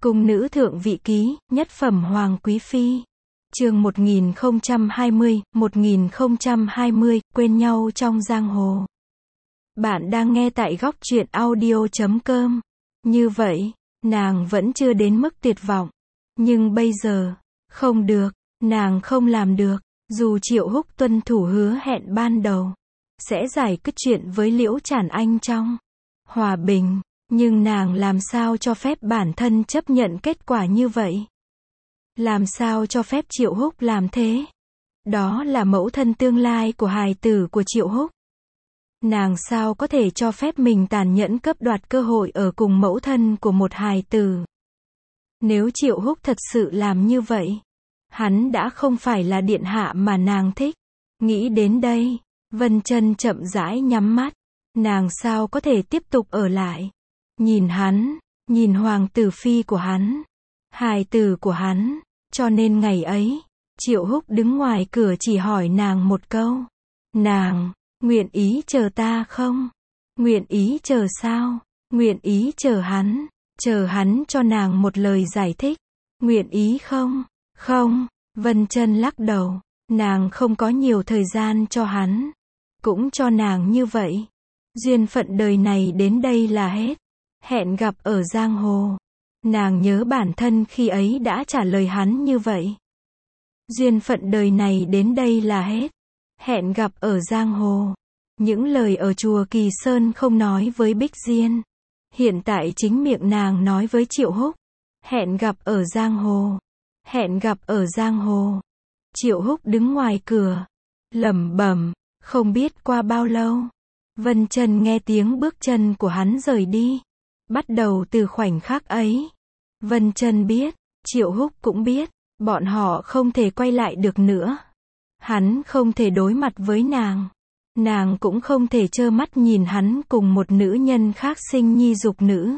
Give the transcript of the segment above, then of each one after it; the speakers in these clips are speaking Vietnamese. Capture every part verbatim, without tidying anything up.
Cung nữ thượng vị ký, nhất phẩm hoàng quý phi. Chương một nghìn không trăm hai mươi, một nghìn không trăm hai mươi, quên nhau trong giang hồ. Bạn đang nghe tại góc truyện audio chấm com. Như vậy, nàng vẫn chưa đến mức tuyệt vọng. Nhưng bây giờ, không được, nàng không làm được. Dù Triệu Húc tuân thủ hứa hẹn ban đầu, sẽ giải quyết chuyện với Liễu Trản Anh trong hòa bình, nhưng nàng làm sao cho phép bản thân chấp nhận kết quả như vậy? Làm sao cho phép Triệu Húc làm thế? Đó là mẫu thân tương lai của hài tử của Triệu Húc. Nàng sao có thể cho phép mình tàn nhẫn cướp đoạt cơ hội ở cùng mẫu thân của một hài tử? Nếu Triệu Húc thật sự làm như vậy, hắn đã không phải là điện hạ mà nàng thích. Nghĩ đến đây, Vân Chân chậm rãi nhắm mắt. Nàng sao có thể tiếp tục ở lại? Nhìn hắn, nhìn hoàng tử phi của hắn, hài tử của hắn. Cho nên ngày ấy, Triệu Húc đứng ngoài cửa chỉ hỏi nàng một câu. Nàng, nguyện ý chờ ta không? Nguyện ý chờ sao? Nguyện ý chờ hắn, chờ hắn cho nàng một lời giải thích. Nguyện ý không? Không, Vân Chân lắc đầu, nàng không có nhiều thời gian cho hắn. Cũng cho nàng như vậy. Duyên phận đời này đến đây là hết. Hẹn gặp ở giang hồ. Nàng nhớ bản thân khi ấy đã trả lời hắn như vậy. Duyên phận đời này đến đây là hết. Hẹn gặp ở giang hồ. Những lời ở chùa Kỳ Sơn không nói với Bích Diên. Hiện tại chính miệng nàng nói với Triệu Húc. Hẹn gặp ở giang hồ. Hẹn gặp ở giang hồ. Triệu Húc đứng ngoài cửa, lẩm bẩm, không biết qua bao lâu. Vân Chân nghe tiếng bước chân của hắn rời đi. Bắt đầu từ khoảnh khắc ấy, Vân Chân biết, Triệu Húc cũng biết, bọn họ không thể quay lại được nữa. Hắn không thể đối mặt với nàng. Nàng cũng không thể trơ mắt nhìn hắn cùng một nữ nhân khác sinh nhi dục nữ.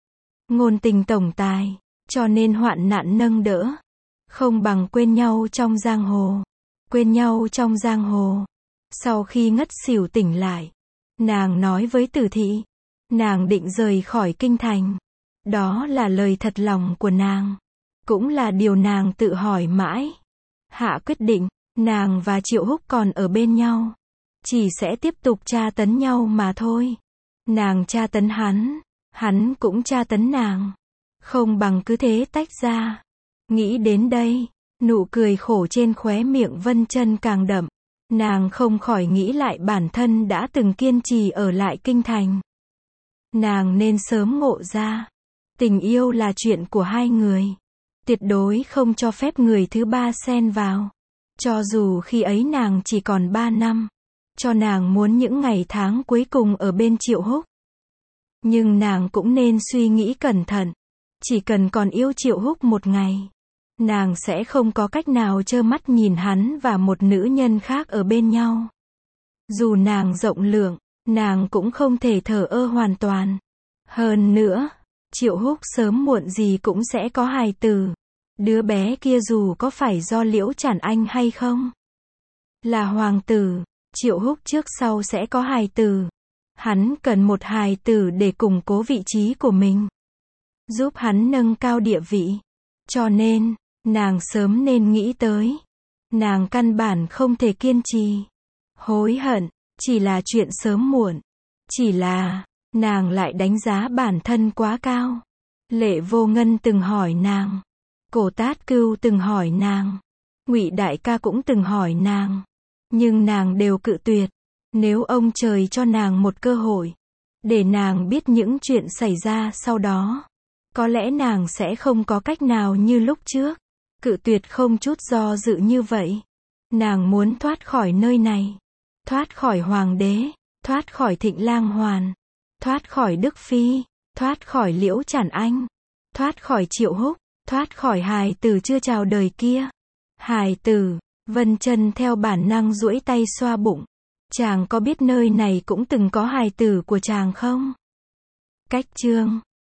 Ngôn tình tổng tài, cho nên hoạn nạn nâng đỡ. Không bằng quên nhau trong giang hồ. Quên nhau trong giang hồ. Sau khi ngất xỉu tỉnh lại, nàng nói với Tử Thị, nàng định rời khỏi kinh thành. Đó là lời thật lòng của nàng. Cũng là điều nàng tự hỏi mãi. Hạ quyết định, nàng và Triệu Húc còn ở bên nhau. Chỉ sẽ tiếp tục tra tấn nhau mà thôi. Nàng tra tấn hắn, hắn cũng tra tấn nàng. Không bằng cứ thế tách ra. Nghĩ đến đây, nụ cười khổ trên khóe miệng Vân Chân càng đậm. Nàng không khỏi nghĩ lại bản thân đã từng kiên trì ở lại kinh thành. Nàng nên sớm ngộ ra. Tình yêu là chuyện của hai người. Tuyệt đối không cho phép người thứ ba xen vào. Cho dù khi ấy nàng chỉ còn ba năm. Cho nàng muốn những ngày tháng cuối cùng ở bên Triệu Húc. Nhưng nàng cũng nên suy nghĩ cẩn thận. Chỉ cần còn yêu Triệu Húc một ngày, nàng sẽ không có cách nào trơ mắt nhìn hắn và một nữ nhân khác ở bên nhau. Dù nàng rộng lượng, nàng cũng không thể thờ ơ hoàn toàn. Hơn nữa, Triệu Húc sớm muộn gì cũng sẽ có hài tử. Đứa bé kia dù có phải do Liễu Trản Anh hay không, là hoàng tử, Triệu Húc trước sau sẽ có hài tử. Hắn cần một hài tử để củng cố vị trí của mình, giúp hắn nâng cao địa vị. Cho nên, nàng sớm nên nghĩ tới. Nàng căn bản không thể kiên trì. Hối hận, chỉ là chuyện sớm muộn. Chỉ là, nàng lại đánh giá bản thân quá cao. Lệ Vô Ngân từng hỏi nàng. Cổ Tát Cưu từng hỏi nàng. Ngụy Đại ca cũng từng hỏi nàng. Nhưng nàng đều cự tuyệt. Nếu ông trời cho nàng một cơ hội, để nàng biết những chuyện xảy ra sau đó, có lẽ nàng sẽ không có cách nào như lúc trước. Cự tuyệt không chút do dự như vậy. Nàng muốn thoát khỏi nơi này. Thoát khỏi hoàng đế. Thoát khỏi Thịnh Lang Hoàn. Thoát khỏi Đức Phi. Thoát khỏi Liễu Trản Anh. Thoát khỏi Triệu Húc. Thoát khỏi hài tử chưa chào đời kia. Hài tử. Vân Chân theo bản năng duỗi tay xoa bụng. Chàng có biết nơi này cũng từng có hài tử của chàng không? Cách chương